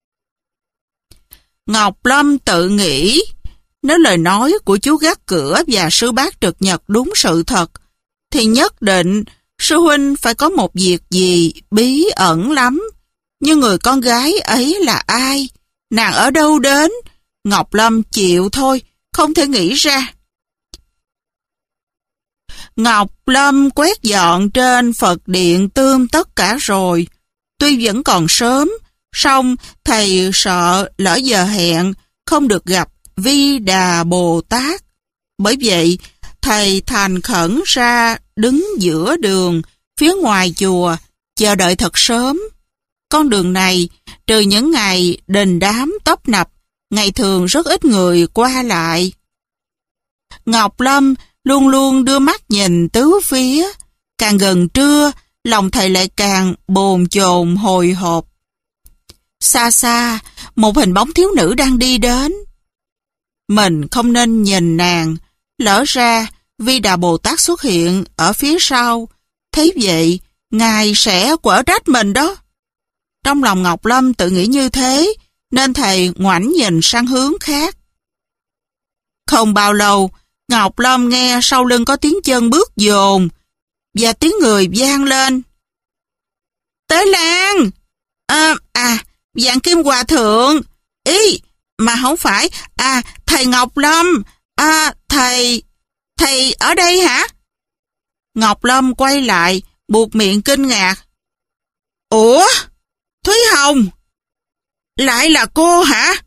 Ngọc Lâm tự nghĩ, nếu lời nói của chú gác cửa và sư bác trực nhật đúng sự thật, thì nhất định sư huynh phải có một việc gì bí ẩn lắm. Nhưng người con gái ấy là ai? Nàng ở đâu đến? Ngọc Lâm chịu thôi, không thể nghĩ ra. Ngọc Lâm quét dọn trên Phật điện tươm tất cả rồi. Tuy vẫn còn sớm, song thầy sợ lỡ giờ hẹn không được gặp Vi Đà Bồ Tát. Bởi vậy, thầy thành khẩn ra đứng giữa đường, phía ngoài chùa, chờ đợi thật sớm. Con đường này, trừ những ngày đình đám tấp nập, ngày thường rất ít người qua lại. Ngọc Lâm luôn luôn đưa mắt nhìn tứ phía. Càng gần trưa, lòng thầy lại càng bồn chồn hồi hộp. Xa xa, một hình bóng thiếu nữ đang đi đến. Mình không nên nhìn nàng, lỡ ra Vi Đà Bồ Tát xuất hiện ở phía sau. Thế vậy, Ngài sẽ quở trách mình đó. Trong lòng Ngọc Lâm tự nghĩ như thế, nên thầy ngoảnh nhìn sang hướng khác. Không bao lâu, Ngọc Lâm nghe sau lưng có tiếng chân bước dồn, và tiếng người vang lên. Tế Lan! À, à, Vạn Kim Hòa Thượng! Ý, mà không phải, à, thầy Ngọc Lâm! À, thầy... Thầy ở đây hả? Ngọc Lâm quay lại, buột miệng kinh ngạc. Ủa? Thúy Hồng! Lại là cô hả?